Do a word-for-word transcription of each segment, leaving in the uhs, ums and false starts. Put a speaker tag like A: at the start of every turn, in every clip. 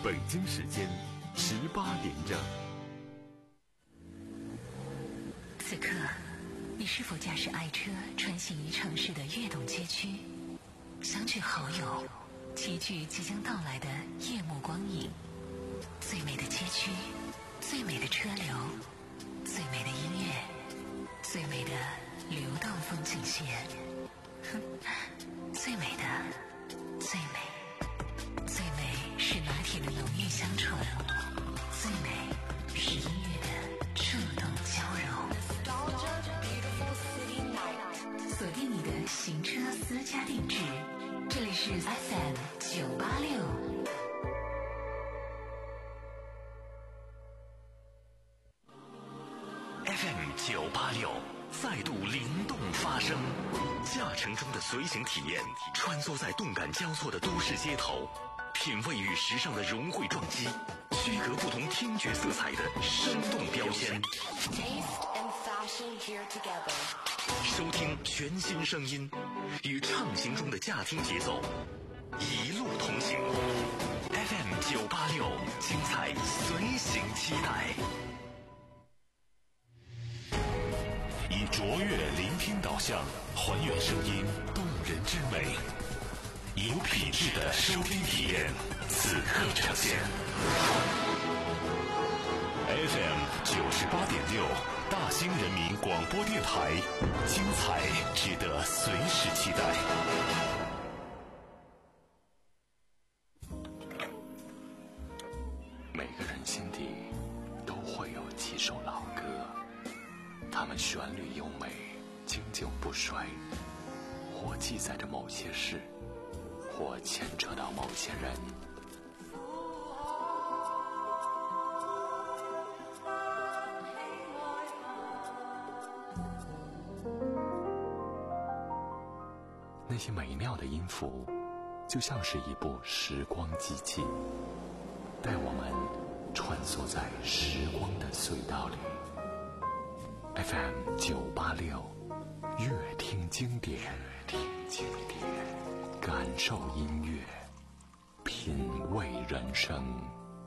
A: 北京时间十八点整。
B: 此刻，你是否驾驶爱车穿行于城市的跃动街区，相聚好友，齐聚即将到来的夜幕光影？最美的街区，最美的车流，最美的音乐，最美的流动风景线。哼，最美的，最美，最美是拿铁的浓郁香醇，最美是音乐的触动交融。锁定你的行车私家定制，这里是 F M 九八六。
C: F M 九八六再度灵动发声，驾乘中的随行体验，穿梭在动感交错的都市街头，品味与时尚的融汇撞击，区隔不同听觉色彩的生动标签。收听全新声音，与畅行中的驾听节奏一路同行。F M 九八六，精彩随行期待。
D: 以卓越聆听导向，还原声音动人之美，有品质的收听体验，此刻呈现。F M 九十八点六，大兴人民广播电台，精彩值得随时期待。
E: 每个人心底都会有几首老歌，它们旋律优美，经久不衰，或记载着某些事，或牵扯到某些人。那些美妙的音符，就像是一部时光机器，带我们穿梭在时光的隧道里。F M 九八六，乐听经典，听经典，感受音乐，品味人生。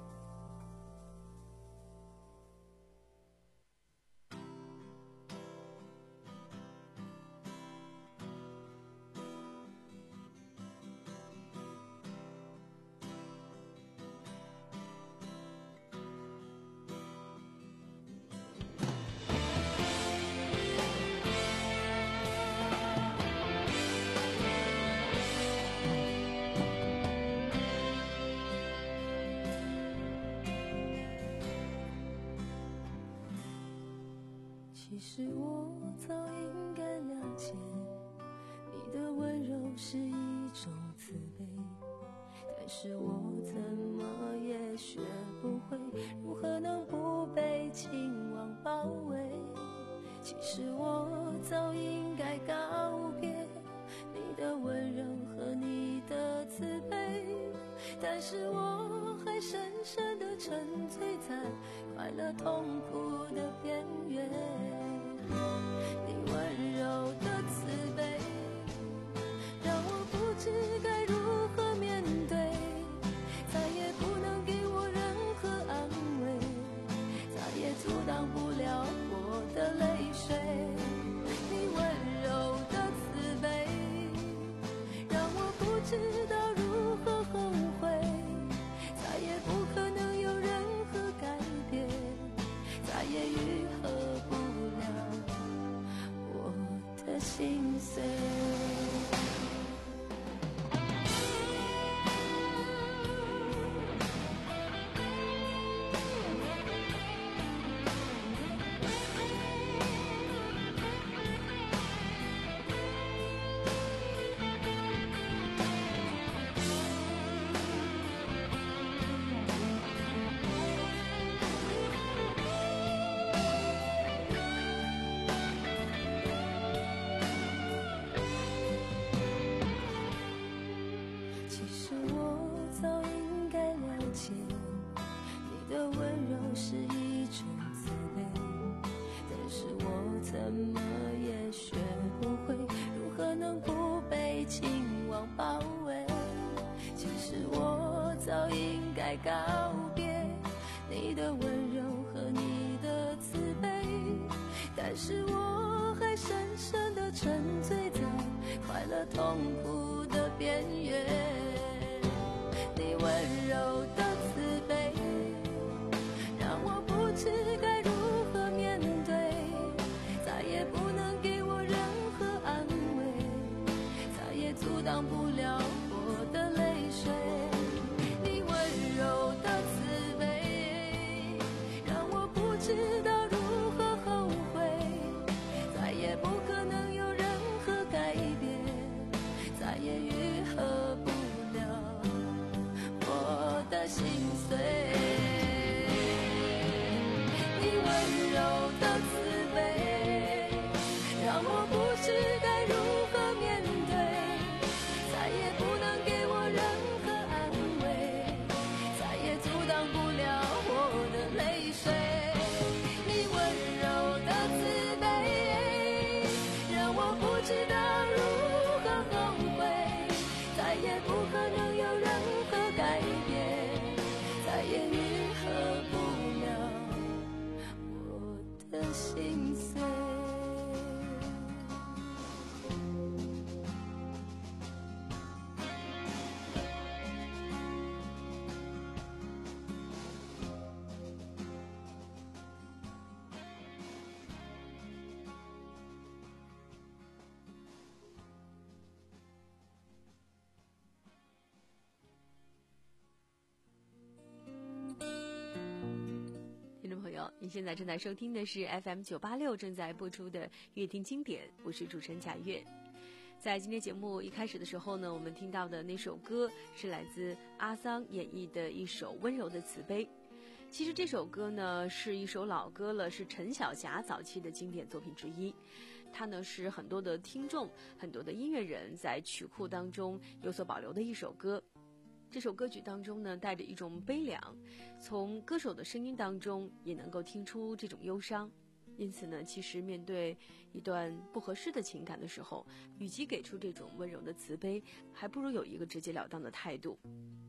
F: 其实我早应该了解，你的温柔是一种慈悲，但是我怎么也学不会如何能不被情网包围。其实我早应该告别你的温柔和你的慈悲，但是我还深深地沉醉在快乐痛苦的边缘。你温柔的慈悲让我不知该如何面对，再也不能给我任何安慰，再也阻挡不了我的泪水。你温柔的慈悲让我不知道如何后悔，再也不可能有任何改变，再也愈合不了我的心。 来告别你的温柔和你的慈悲，但是我还深深地沉醉在快乐痛苦的边缘。你温柔的慈悲让我不知该如何面对，再也不能给我任何安慰，再也阻挡不了我的泪水。你温柔的慈悲让我不知道如何后悔，再也不可能有任何改变，再也愈合不了我的心碎。你温柔的慈悲让我不知该如何面对，再也不能给我任何安慰，再也阻挡不了我的泪水。你温柔的慈悲让我不知道如何后悔，再也不可能有任何改变，再也愈合不了我的心碎。
G: 听众朋友，您现在正在收听的是 F M 九八六 正在播出的乐听经典，我是主持人贾月。在今天节目一开始的时候呢，我们听到的那首歌是来自阿桑演绎的一首温柔的慈悲。其实这首歌呢是一首老歌了，是陈晓霞早期的经典作品之一。它呢是很多的听众很多的音乐人在曲库当中有所保留的一首歌。这首歌曲当中呢带着一种悲凉，从歌手的声音当中也能够听出这种忧伤。因此呢，其实面对一段不合适的情感的时候，与其给出这种温柔的慈悲，还不如有一个直截了当的态度。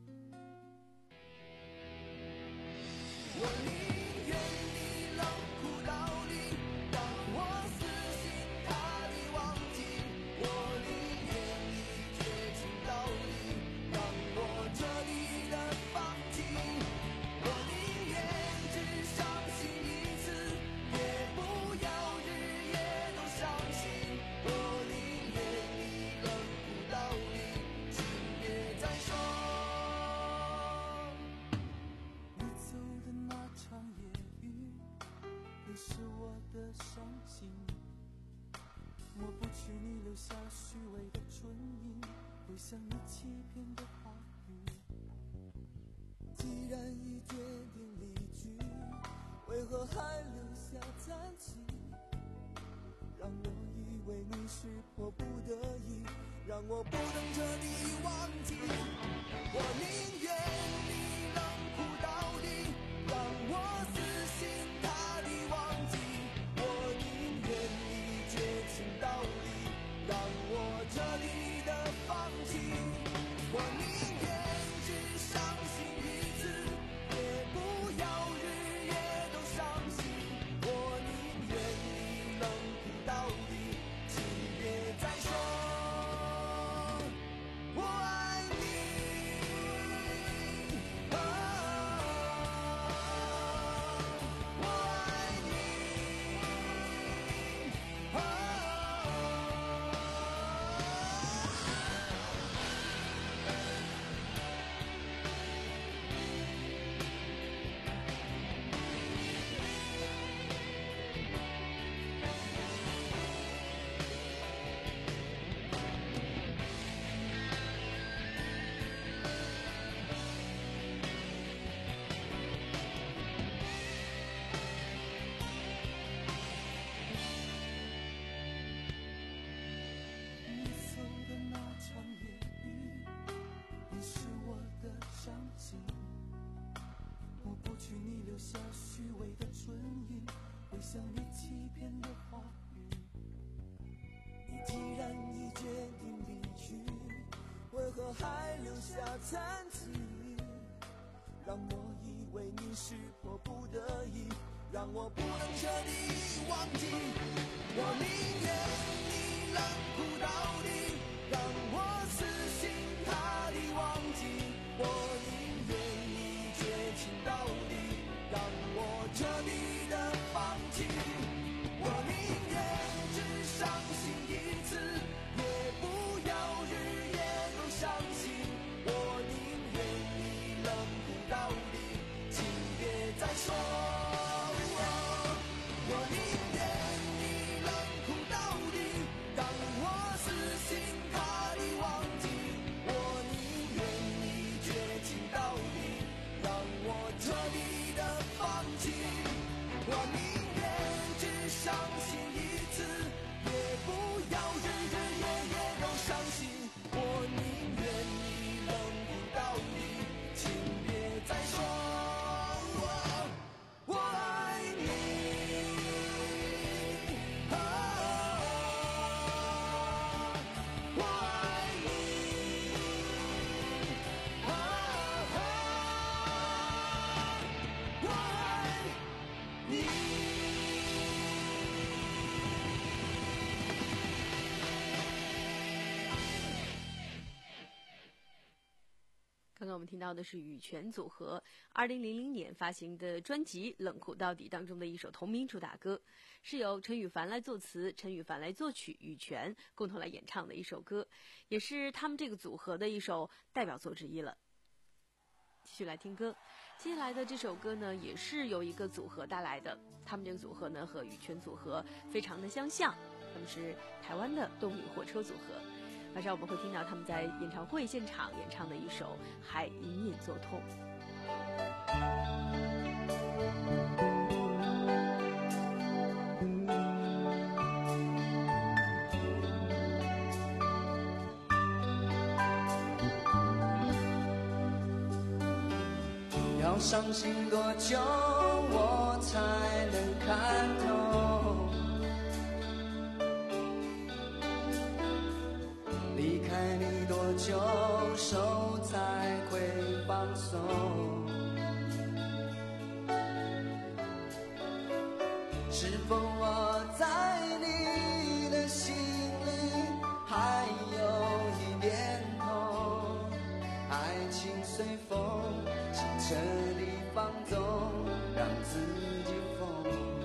H: 我宁愿你冷酷到底，让我死心塌地忘记，我宁愿你绝情到底，让我彻底的放弃，我宁愿只伤心一次，也不要日夜都伤心，我宁愿你冷酷到底，请别再说。你走的那场夜雨，又是我的伤心，抹不去你留下虚伪的唇印，回想你欺骗的话语。既然已决定离去，为何还留下残疾？让我以为你是迫不得已，让我不能彻底忘记，我宁愿你冷酷到底，让我死心塌地忘记，我宁愿你绝情到底，让我彻底的放弃，我宁愿只伤心一次，也不要日夜都伤心，我宁愿你冷酷到底，请别再说我爱你。啊，我爱你。啊，你走的那场夜雨，你是我的伤心，抹不去你留下虚伪的唇印，回想你欺骗的话语。你既然已决定离去，为何还留下残疾？ 让我以为你是迫不得已，让我不能彻底忘记。我宁愿你冷酷到底，让我死心塌地忘记。我宁愿你绝情到底，让我彻底的放弃。我宁愿只伤心一次，也不要日夜都伤心。我宁愿你冷酷到底，请别再说。我宁愿你冷酷到底，让我死心塌地忘记。我宁愿你绝情到底，让我彻底的放弃。我宁愿只伤心一次，也不要日日夜夜都伤心。我宁愿你冷酷到底，请别再说我爱你。啊，我爱你。啊，我爱你。
G: 刚刚我们听到的是羽泉组合二零零零年发行的专辑《冷酷到底》当中的一首同名主打歌，是由陈羽凡来作词，陈羽凡来作曲，羽泉共同来演唱的一首歌，也是他们这个组合的一首代表作之一了。继续来听歌，接下来的这首歌呢，也是由一个组合带来的，他们这个组合呢和羽泉组合非常的相像，他们是台湾的动力火车组合。马上我们会听到他们在演唱会现场演唱的一首《还隐隐作痛》。
H: 要伤心多久我才能看透？离开你多久手才会放松？是否我在你的心里还有一点痛？爱情随风彻底放纵，让自己疯，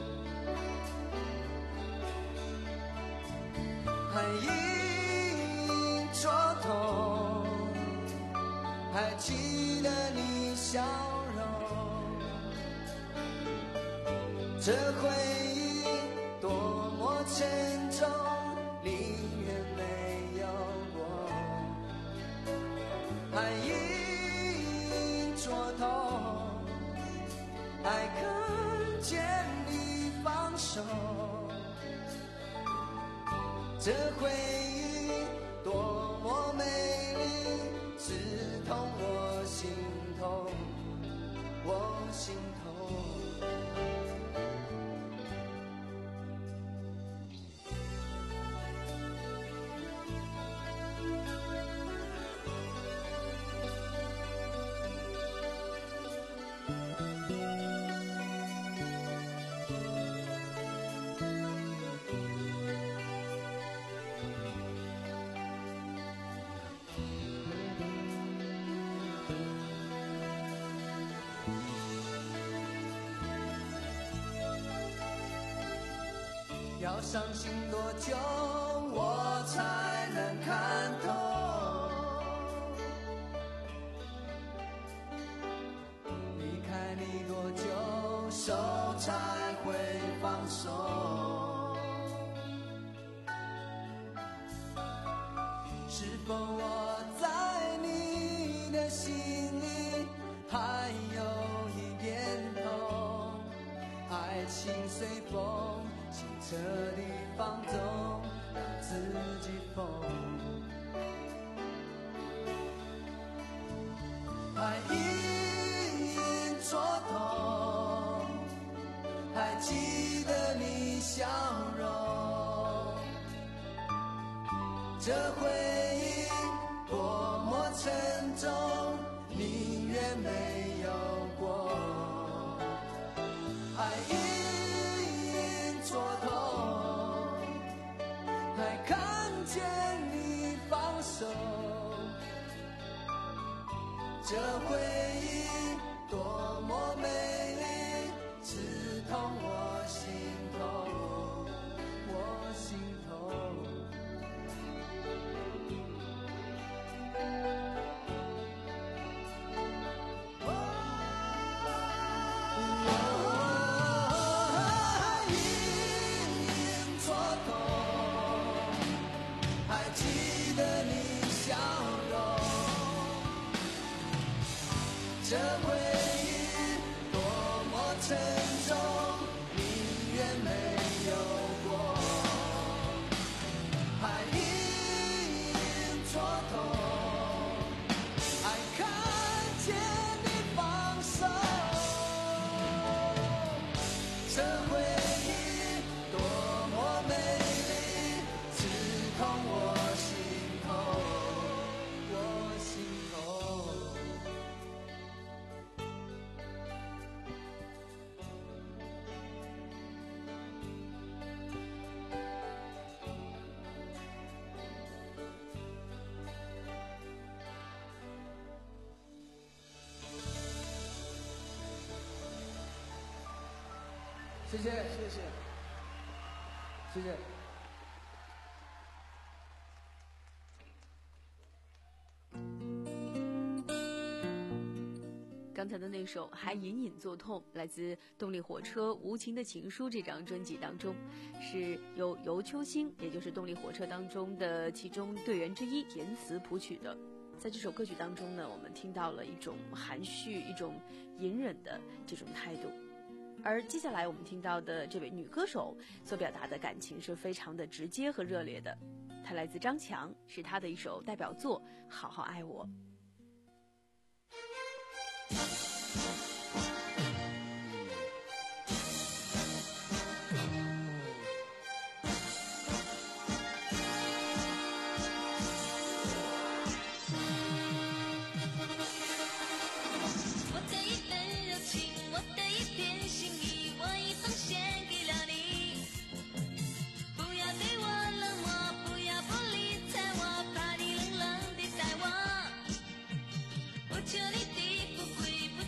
H: 还隐隐作痛，还记得你笑容，这回忆多么沉重，宁愿没有过，还隐作痛，还看见你放手，这回忆多么美丽，刺痛我心头，我心头。要伤心多久我才能看透？离开你多久手才会放手？是否我在你的心里还有一点痛？爱情随风彻底放纵，让自己疯，还隐隐作痛，还记得你笑容，这回忆多么沉重，宁愿没有这回忆多么美丽，刺痛我心头，我心头。这回忆多么沉重，宁愿没有过，还隐隐作痛，还看见你放手。这回忆多么美丽，刺痛我心头，我心头。谢谢，谢谢，谢谢。
G: 刚才的那首还隐隐作痛，来自动力火车《无情的情书》这张专辑当中，是由尤秋兴，也就是动力火车当中的其中队员之一填词谱曲的。在这首歌曲当中呢，我们听到了一种含蓄、一种隐忍的这种态度。而接下来我们听到的这位女歌手所表达的感情是非常的直接和热烈的，她来自张强，是她的一首代表作《好好爱我》。
I: 求你的不跪不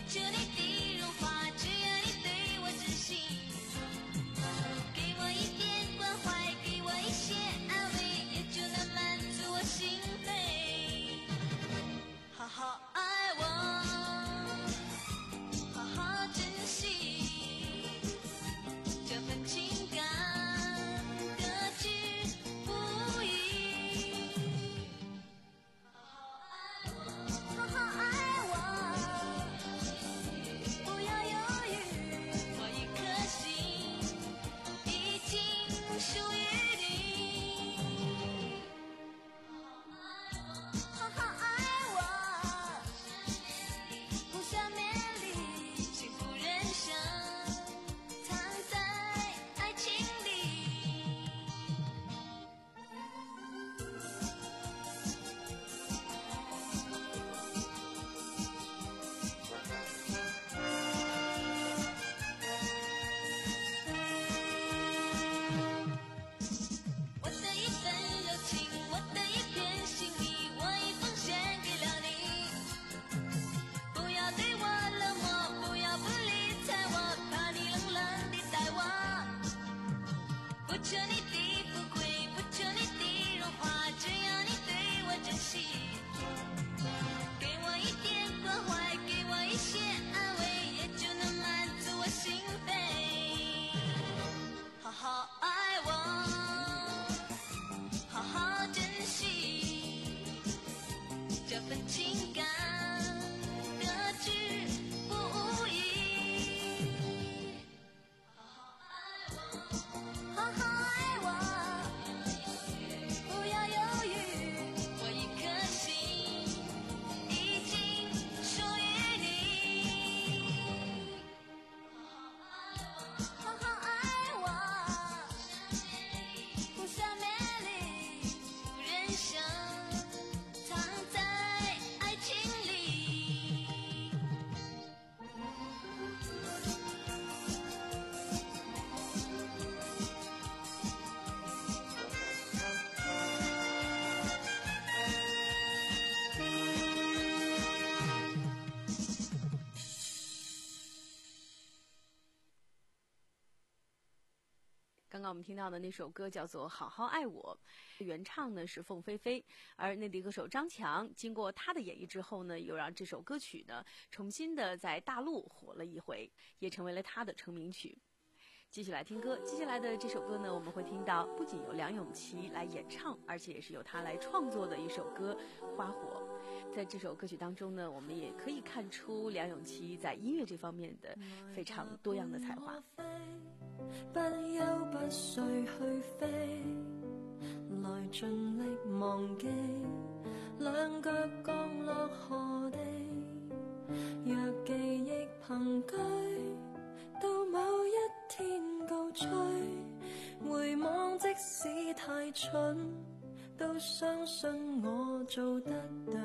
G: 刚刚我们听到的那首歌叫做《好好爱我》，原唱呢是凤飞飞，而内地歌手张强经过他的演绎之后呢，又让这首歌曲呢重新的在大陆火了一回，也成为了他的成名曲。继续来听歌，接下来的这首歌呢，我们会听到不仅由梁咏琪来演唱，而且也是由他来创作的一首歌《花火》。在这首歌曲当中呢，我们也可以看出梁咏琪在音樂這方面的非常多樣的才華。
F: 不休不睡去飛，來盡力忘記兩腳降落河地，若記憶憑據到某一天高吹，回望即使太蠢都相信我做得對，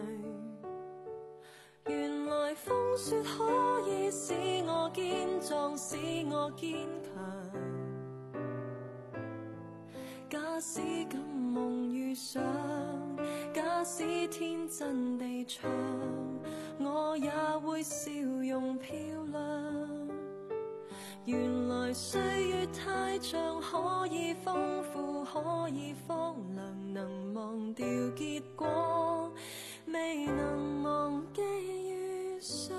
F: 原來風雪可以使我堅壯，使我堅強，假使敢夢遇上，假使天真地唱，我也會笑容漂亮，原來歲月太長，可以豐富，可以荒涼，能忘掉結果，未能忘記遇上。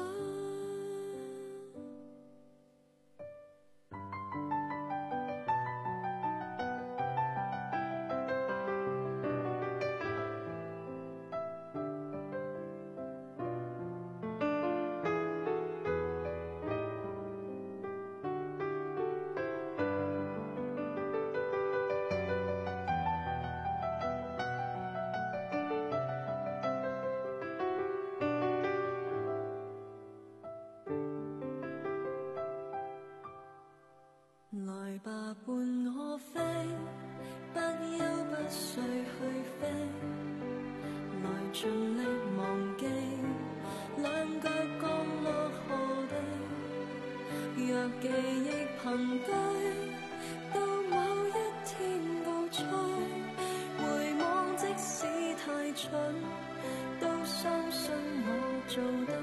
F: 來吧伴我飛，不休不睡去飛，來盡力忘記兩腳降落河地，若記憶憑據到某一天高吹，回望即使太蠢都相信我做得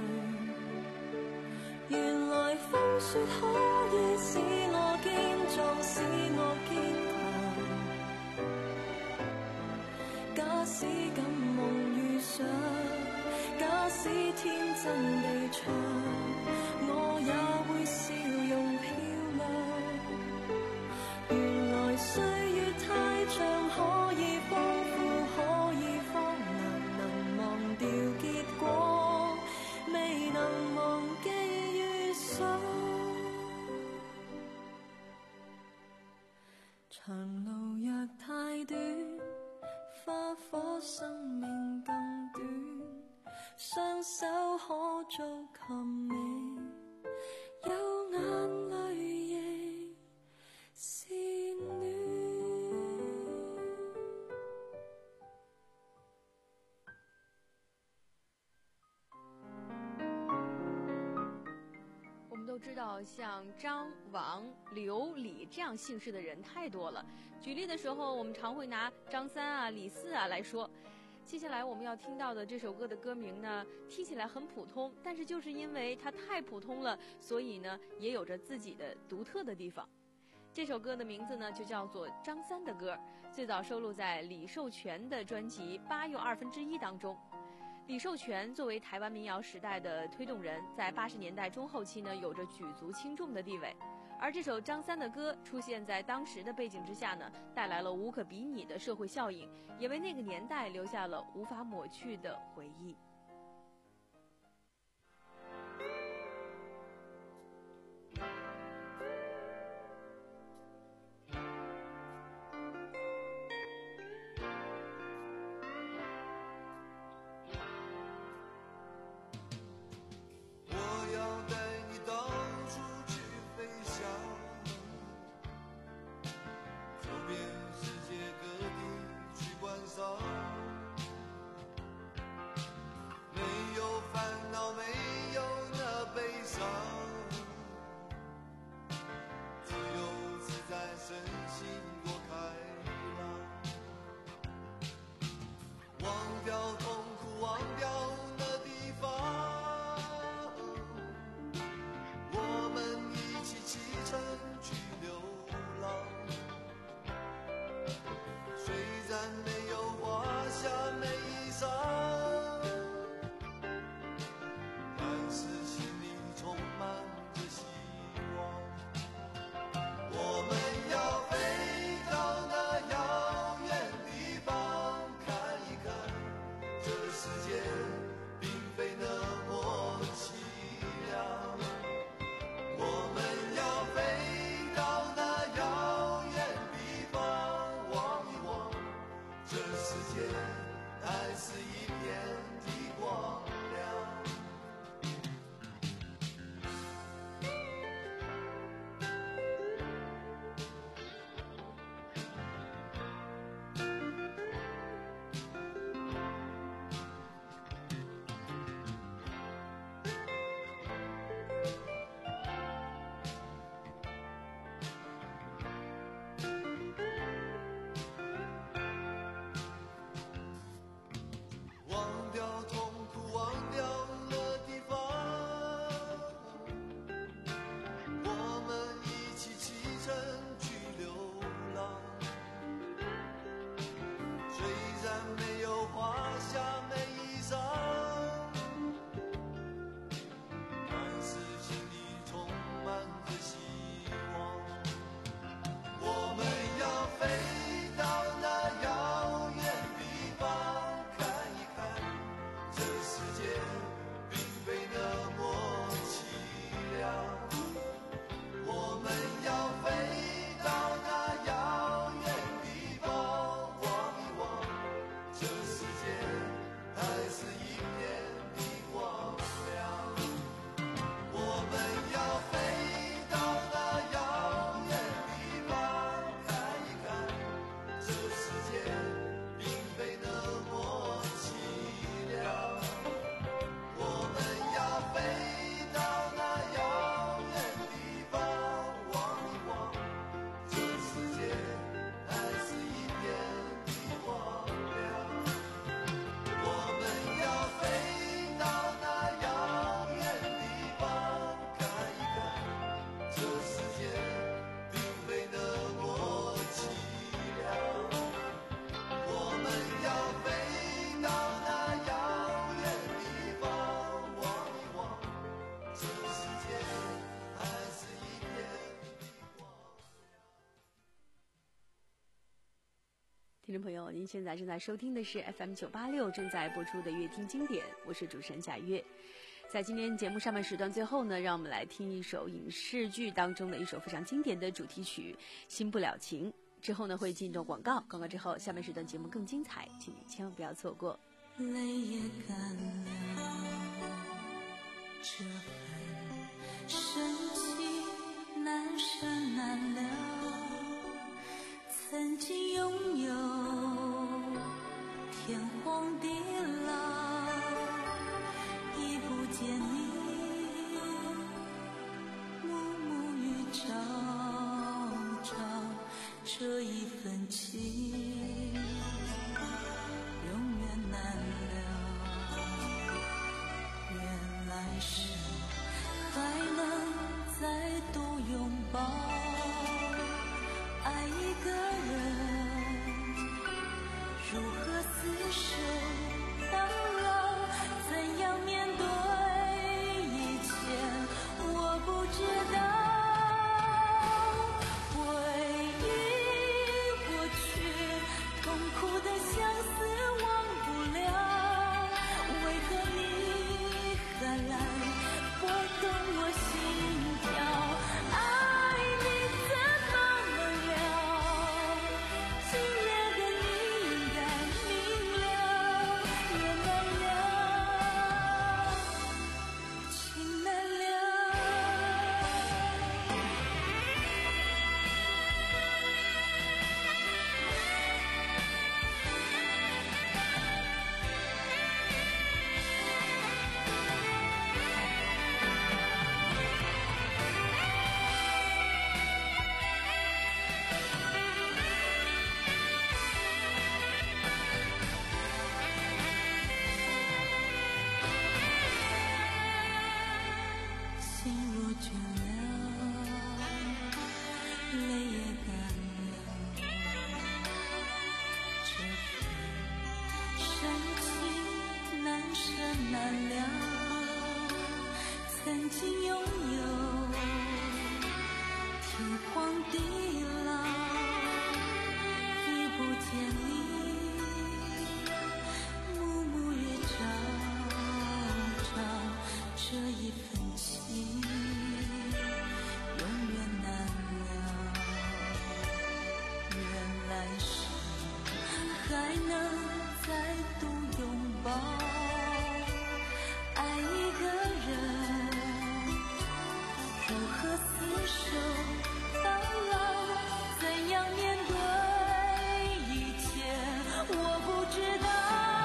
F: 對，原來風雪可以使我堅壯，使我堅強，假使敢夢遇上，假使天真地唱，我也會笑容漂亮，原來歲月太長，可以豐富，可以荒涼，能忘掉結果，未能忘記遇上。長路若太短，花火生命更短，雙手可做琴尾，有眼淚亦是暖。
G: 我们都知道像张、王、刘、李这样姓氏的人太多了，举例的时候我们常会拿张三啊、李四啊来说。接下来我们要听到的这首歌的歌名呢，听起来很普通，但是就是因为它太普通了，所以呢也有着自己的独特的地方。这首歌的名字呢就叫做张三的歌，最早收录在李寿全的专辑《八又二分之一》当中。李寿全作为台湾民谣时代的推动人，在八十年代中后期呢有着举足轻重的地位，而这首张三的歌出现在当时的背景之下呢，带来了无可比拟的社会效应，也为那个年代留下了无法抹去的回忆。
H: 世界各地去观赏。
G: 听众朋友，您现在正在收听的是 F M 九八六正在播出的乐听经典，我是主持人贾月。在今天节目上半时段最后呢，让我们来听一首影视剧当中的一首非常经典的主题曲《新不了情》。之后呢会进入广告，广告之后下半时段节目更精彩，请你千万不要错过。
F: 泪也干了，这份深情难舍难了，曾经拥有天荒地老，已不见你暮暮与朝朝，这一份情永远难了，原来是还能再度拥抱，爱一个人如何厮守到老，怎样面对一切我不知道，回忆过去痛苦的相思忘不了，为何你还来拨动我心跳，爱你怎么能了，今夜的你应该明了，缘难了，情难了。心若倦了，泪也干了，这份深情难舍难了，曾经拥有天荒地老，已不见你暮暮与朝朝，这一份情永远难了，原来是还能再度拥抱，爱一个人如何厮守到老，怎样面对一切我不知道，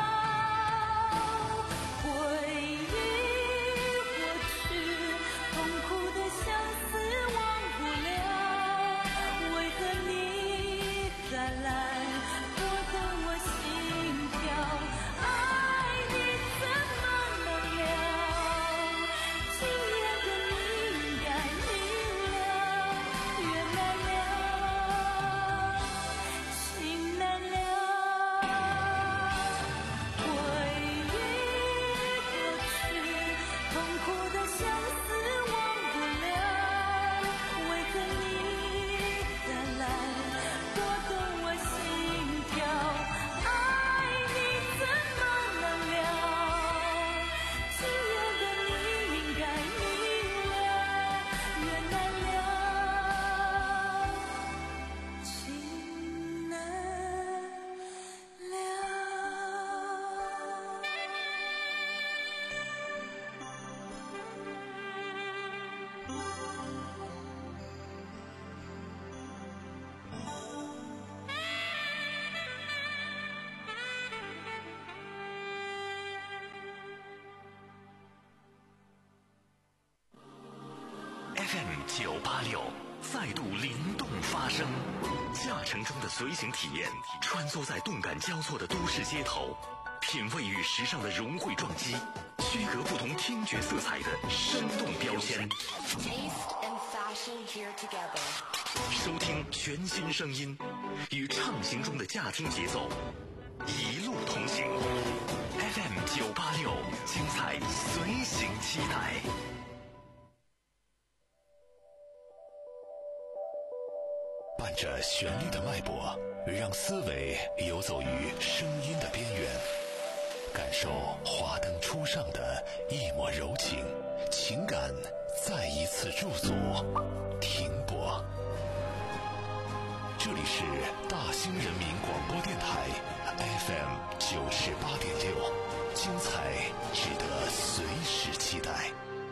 F: 回忆过去痛苦的相思忘不了，为何你还来拨动我心跳，爱你怎么能了，今夜的你应该明了，缘难了，情难了，回忆过去痛苦的相思忘不了，为何你还来拨动我心跳，爱你怎么能了，今夜的你应该明了，缘难了，情难了。
C: F M 九八六再度灵动发声，驾乘中的随行体验，穿梭在动感交错的都市街头，品味与时尚的融汇撞击，区隔不同听觉色彩的生动标签。收听全新声音，与畅行中的驾听节奏，一路同行。F M 九八六，精彩随行期待。
D: 把伴着旋律的脉搏，让思维游走于声音的边缘，感受华灯初上的一抹柔情，情感再一次驻足停泊。这里是大兴人民广播电台 F M 九十八点六，精彩值得随时期待。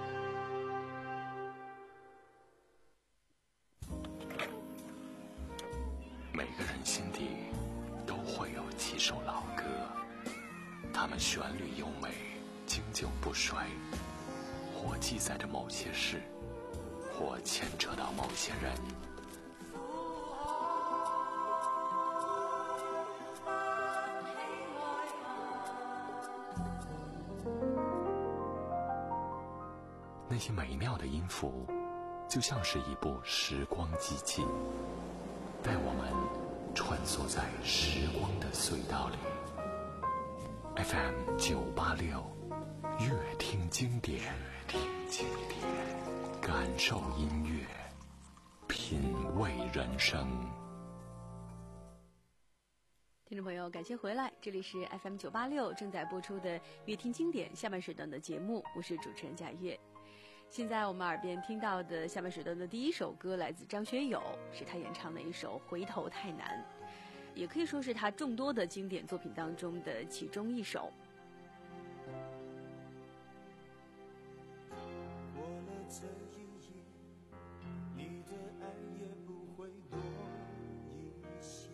E: 每个人心底都会有几首老歌，它们旋律优美，经久不衰，或记载着某些事，或牵扯到某些人。那些美妙的音符，就像是一部时光机器，带我们穿梭在时光的隧道里。F M 九八六，乐听经典，乐听经典，感受音乐，品味人生。
G: 听众朋友，感谢回来，这里是 F M 九八六正在播出的乐听经典下半时段的节目，我是主持人贾月。现在我们耳边听到的下半时段的第一首歌来自张学友，是他演唱的一首《回头太难》，也可以说是他众多的经典作品当中的其中一首。
H: 过了这一夜，你的爱也不会多一些，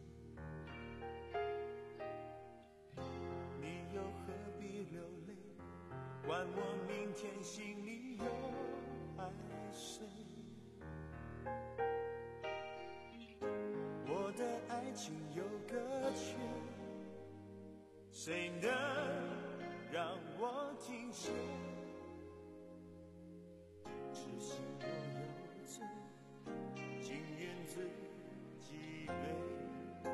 H: 你又何必流泪，管我明天心里有爱谁。我的爱情有个缺，谁能让我停歇？痴心若有罪，情愿自己背。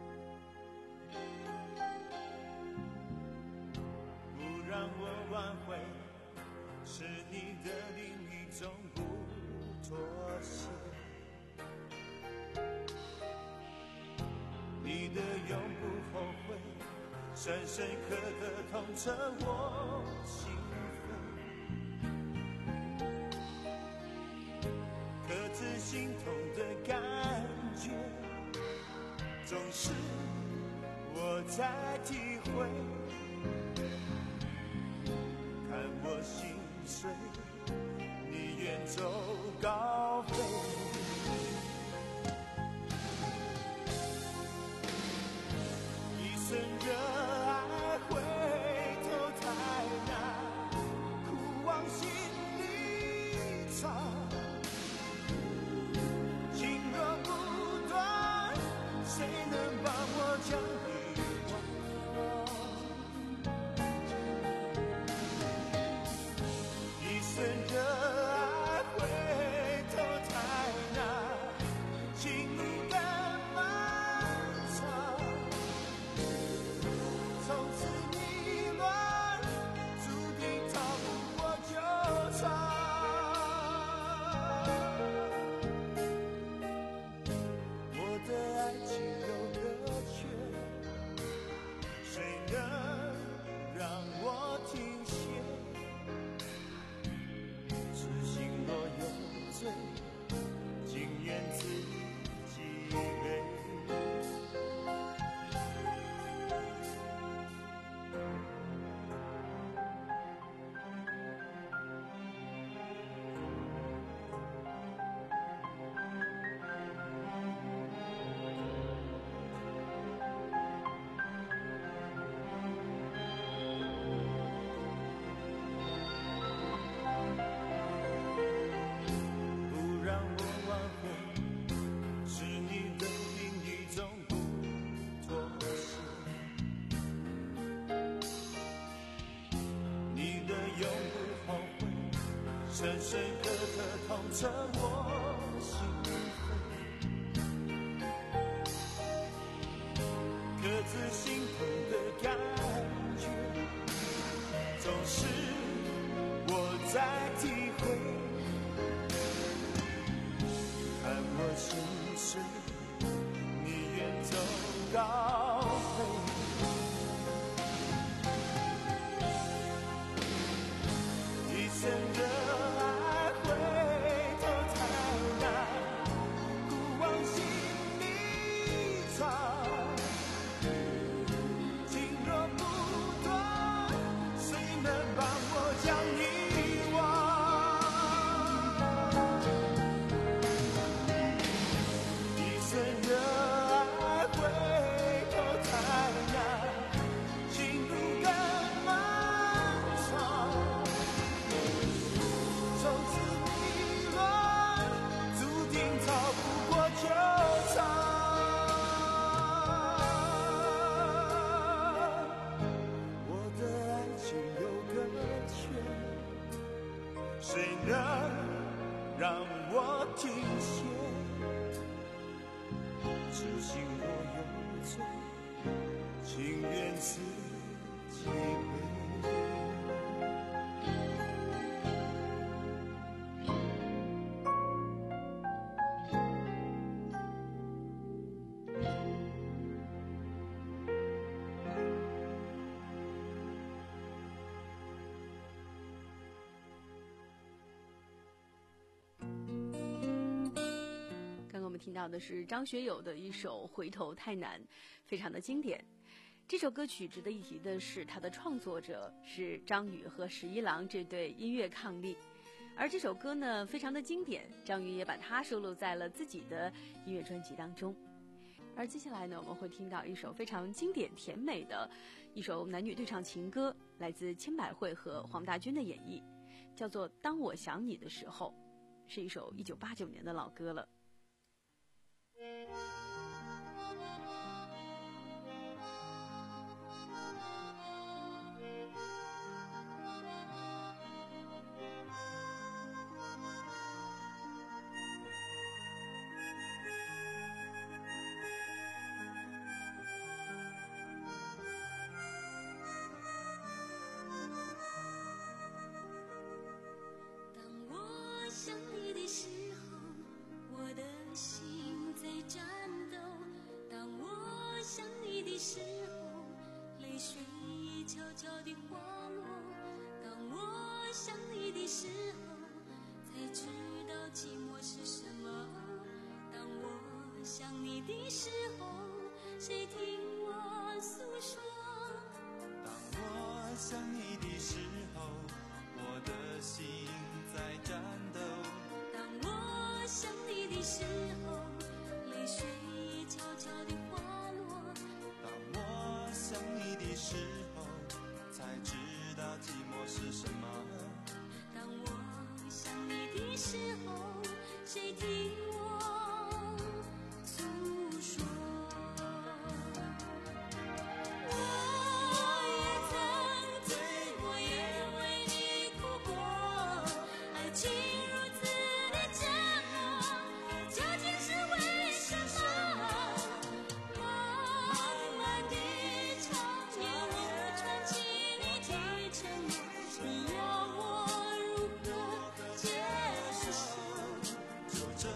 H: 不让我挽回，是你的另一种不妥协。你的永不后悔，深深刻刻痛彻我心扉。刻自心痛的感觉，总是我在体会。看我心碎，你远走高飞。一生热爱回头太难，苦往心里藏。情若不断，谁能帮我将你忘？一生热爱回头太难，情路更漫长。从此迷乱，注定逃不过纠缠。我的爱情有个缺，谁能让我停歇？痴心若有罪，情愿自己背。不让我挽回，是你的另一种不妥协。你的永不后悔，深深刻刻痛彻我心扉。刻自心痛的感觉，总是我在体会。看我心碎， 让我停歇，痴心若有罪，情愿自己背。
G: 听到的是张学友的一首《回头太难》，非常的经典。这首歌曲值得一提的是，它的创作者是张宇和十一郎这对音乐伉俪，而这首歌呢非常的经典，张宇也把它收录在了自己的音乐专辑当中。而接下来呢，我们会听到一首非常经典甜美的一首男女对唱情歌，来自千百惠和黄大军的演绎，叫做《当我想你的时候》，是一首一九八九年的老歌了。
F: 谁听我诉说？
H: 当我想你的时候，我的心在颤抖。
F: 当我想你的时候，泪水悄悄地滑落。
H: 当我想你的时候，才知道寂寞是什么。
F: 当我想你的时候，谁听我诉说？
H: 就这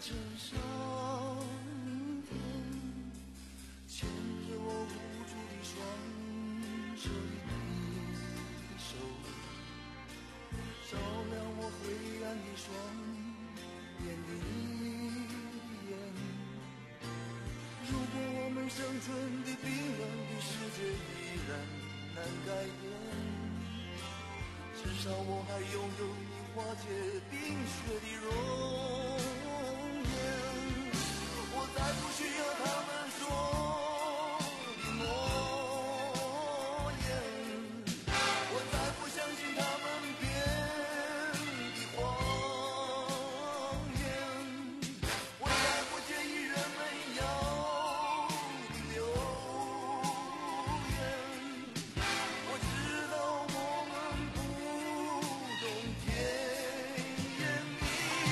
H: 承受明天，牵着我无助的双手里的手，照亮我灰暗的双眼的眼。如果我们生存的冰冷的世界依然难改变，至少我还拥有你化解冰雪的容颜。我再不需要他们说的诺言，我再不相信他们编的谎言，我再不介意人们要的流言。我知道我们不懂甜言蜜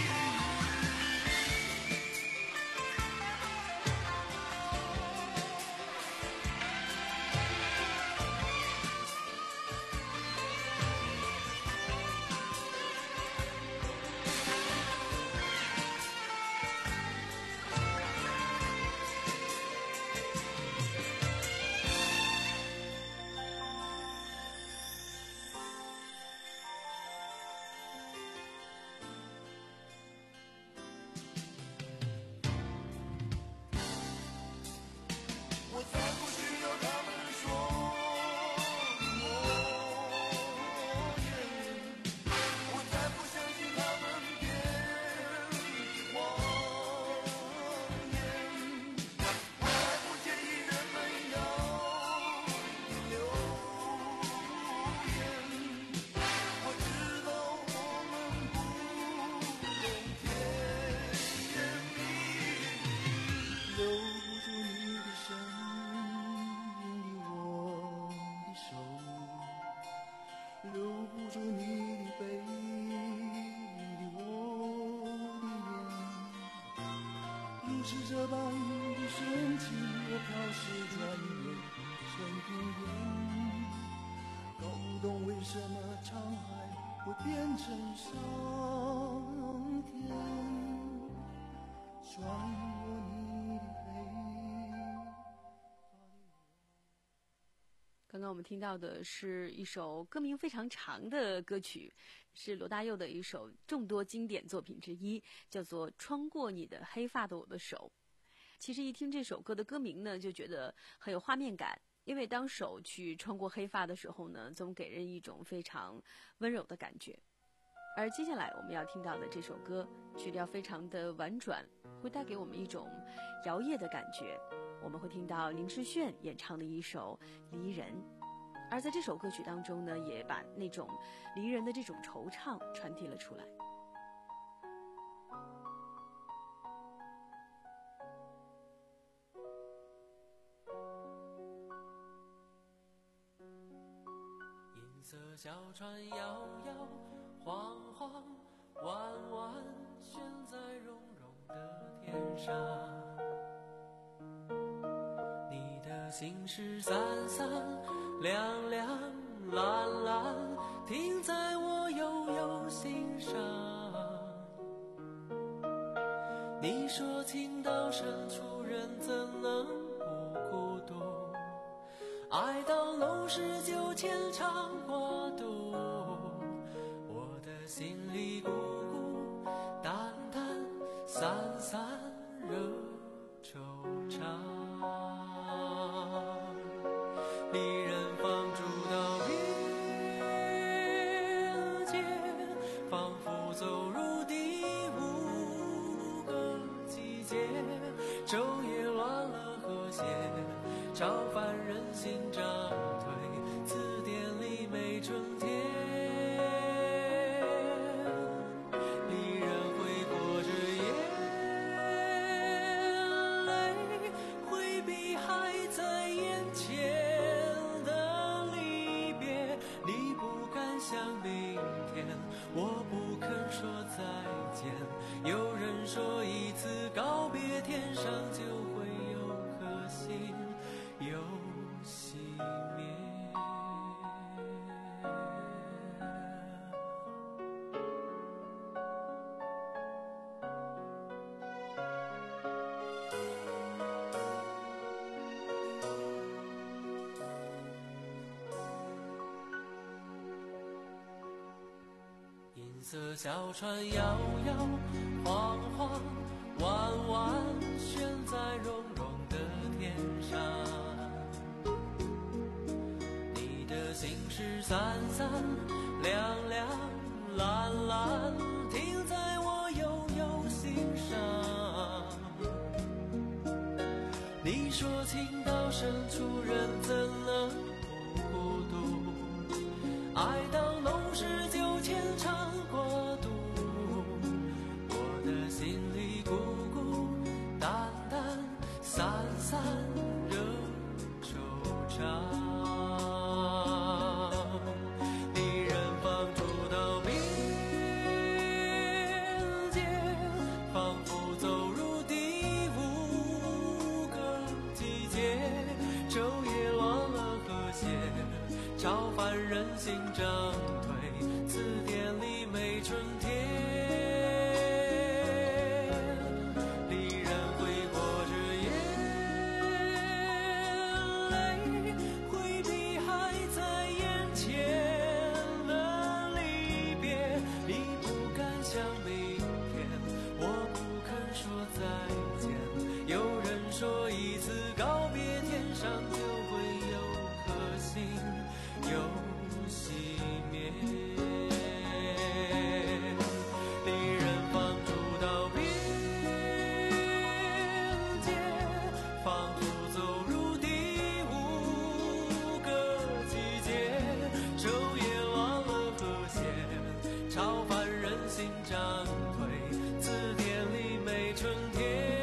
H: 我再不需要他们说的诺言，我再不相信他们编的谎言，我再不介意人们要的流言。我知道我们不懂甜言蜜语，留不住你的身影的我的手，留不住你的背影的我的脸。如是这般的深情，我飘逝转眼成云烟，搞不懂为什么沧海会变成桑田，穿过你的黑。
G: 刚刚我们听到的是一首歌名非常长的歌曲，是罗大佑的一首众多经典作品之一，叫做《穿过你的黑发的我的手》。其实一听这首歌的歌名呢，就觉得很有画面感，因为当手去穿过黑发的时候呢，总给人一种非常温柔的感觉。而接下来我们要听到的这首歌，曲调非常的婉转，会带给我们一种摇曳的感觉。我们会听到林志炫演唱的一首《离人》，而在这首歌曲当中呢，也把那种离人的这种惆怅传递了出来。
H: 银色小船摇摇晃晃，弯弯悬在绒绒的天上。你的心事散散亮亮蓝蓝，停在我悠悠心上。你说情到深处人怎能不孤独，爱到浓时就牵肠挂肚，我的心里孤孤单单散散惹惆怅。离人放逐到边界，仿佛走入第五个季节，昼夜乱了和谐，超凡人心涨退，字典里没春天。离人挥霍着眼泪，回避还在眼前的离别。你不敢想明天，我不肯说再见。有人说一次告别，天上就会有颗星又熄灭。 色小船摇摇晃晃，弯弯悬在绒绒的天上。你的心事散散亮亮蓝蓝，停在我悠悠心上。你说情到深处人怎能不孤独，爱到浓时就牵肠过肚，我的心里孤孤单单散散惹惆怅。离人放逐到边界，仿佛走入第五个季节，昼夜乱了和谐，超凡人心涨退，字典里没春天。离人挥过着眼泪，回避还在眼前的离别。你不敢想明天，我不肯说再见。有人说一次告别，天上就会有颗星又熄灭。离人放逐到边界，仿佛走入第五个季节，昼夜乱了和谐，超凡人心涨退，字典里没春天。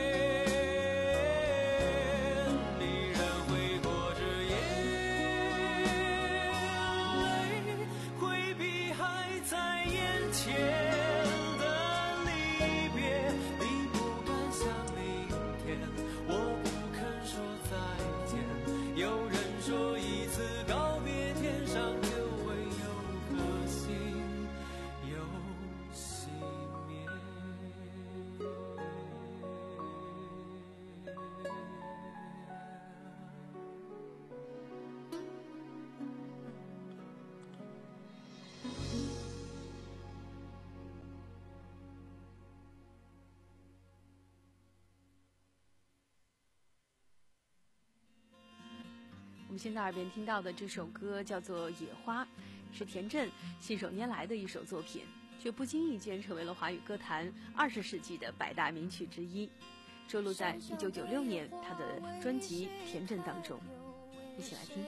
G: 我们现在耳边听到的这首歌叫做《野花》，是田震信手拈来的一首作品，却不经意间成为了华语歌坛二十世纪的百大名曲之一，收录在一九九六年他的专辑《田震》当中。一起来听。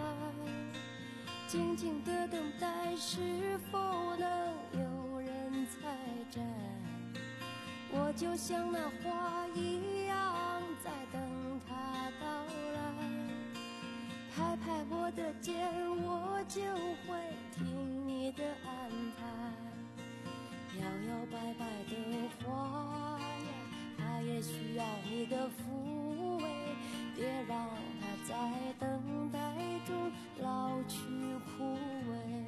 F: 静静的等待，是否能有人采摘？我就像那花一样，在等它到来。拍拍我的肩，我就会听你的安排。摇摇摆摆的花呀，它也需要你的抚慰，别让它在等待中老去枯萎。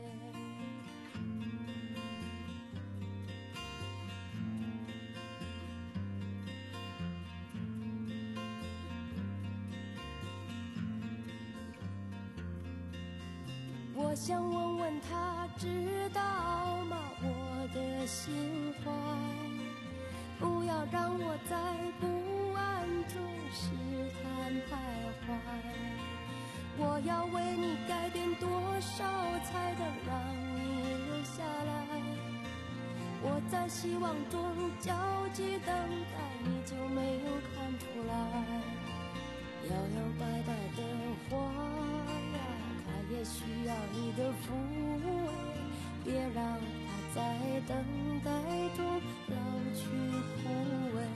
F: 我想问问他知道吗我的心怀，不要让我在不安中试探徘徊。我要为你改变多少才能让你留下来？我在希望中焦急等待，你就没有看出来。摇摇摆摆的花呀，它也需要你的抚慰，别让它在等待中老去枯萎。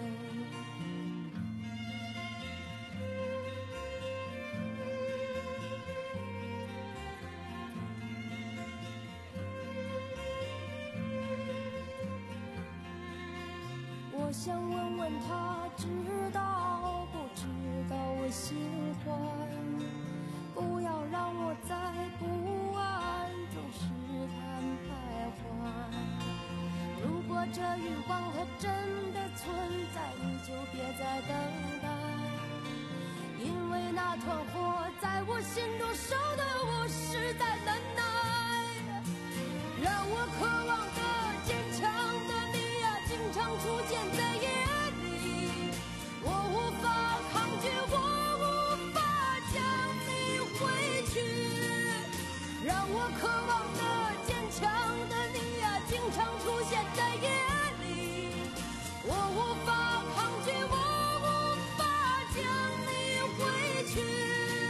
F: 我想问问他知道不知道我心怀，不要让我在不安中试探徘徊。如果这欲望它真的存在，你就别再等待，因为那团火在我心中烧得我实在难耐，让我渴望的渴望的坚强的你呀，经常出现在夜里，我无法抗拒，我无法将你挥去。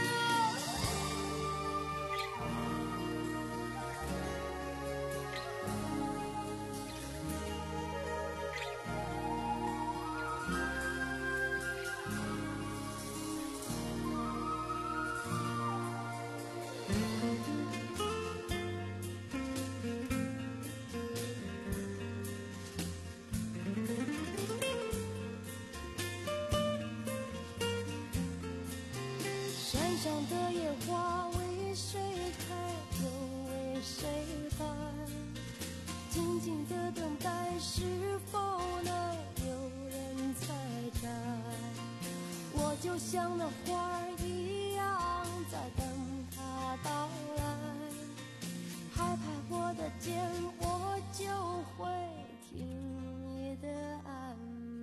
F: 山上的野花为谁开，又为谁败？静静的等待，是否能有人采摘？我就像那花儿一样，在等它到来。拍拍我的肩，我就会听你的安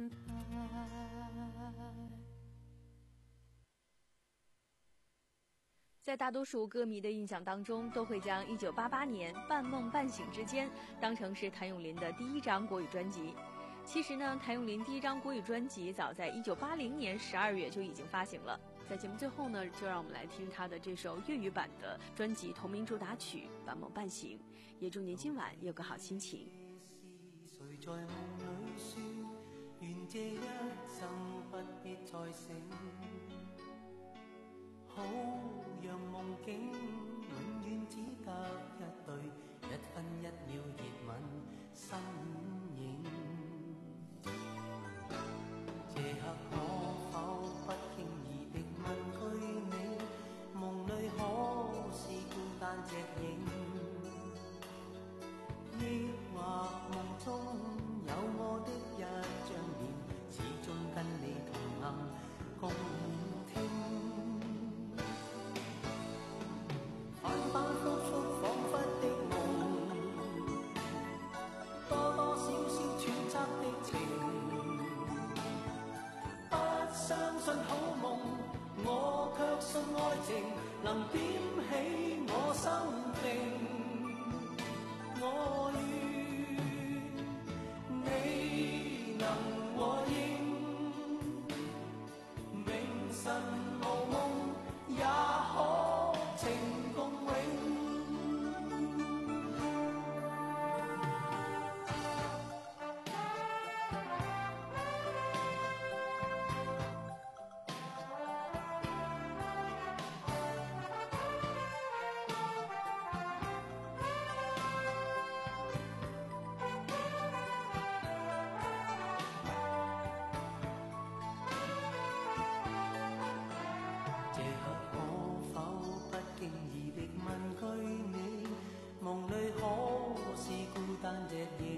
F: 排。
G: 在大多数歌迷的印象当中，都会将一九八八年《半梦半醒之间》当成是谭咏麟的第一张国语专辑。其实呢，谭咏麟第一张国语专辑早在一九八零年十二月就已经发行了。在节目最后呢，就让我们来听他的这首粤语版的专辑同名主打曲《半梦半醒》，也祝您今晚有个好心情。
H: 谁在梦里说，愿这一生不必再醒，好让梦境永遠只得一對，一分一秒熱吻身影。這刻可否不經意地問句你，夢裏可是孤單隻影，抑或夢中有我的一張臉，始終跟你同行共聽。反反复复仿佛的夢，多多少少揣測的情，不相信好夢，我卻信愛情能點起我生命。我願你能和應，明晨無夢也可情共永。這刻可否不經意地問句你，夢裏可是孤單隻影，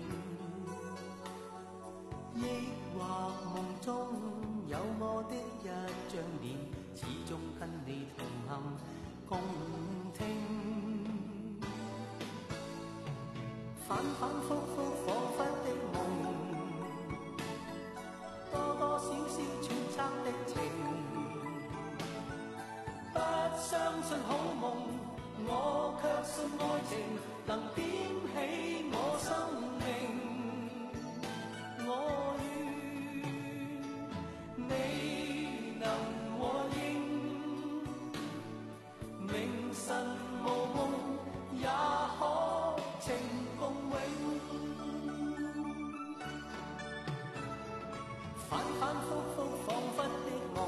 H: 抑或夢中有我的一張臉，始終跟你同行共聽。反反复复彷彿的夢，多多少少揣測的情，不相信好夢，我卻信愛情能點起我生命。我願你能和應，明晨無夢也可情共永。反反复复彷彿的夢，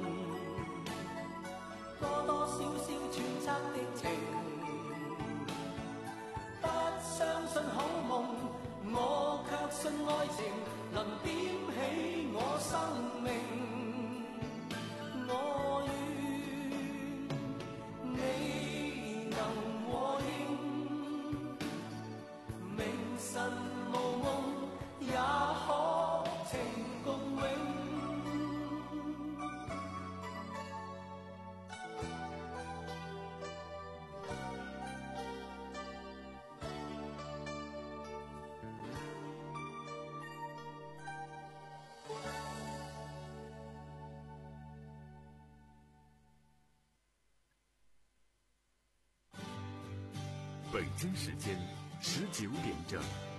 H: 多多少少揣測的情，不相信好夢，我卻信愛情能點起我生命。我願你能和應，明晨無夢也可情共永。
A: 北京时间十九点整。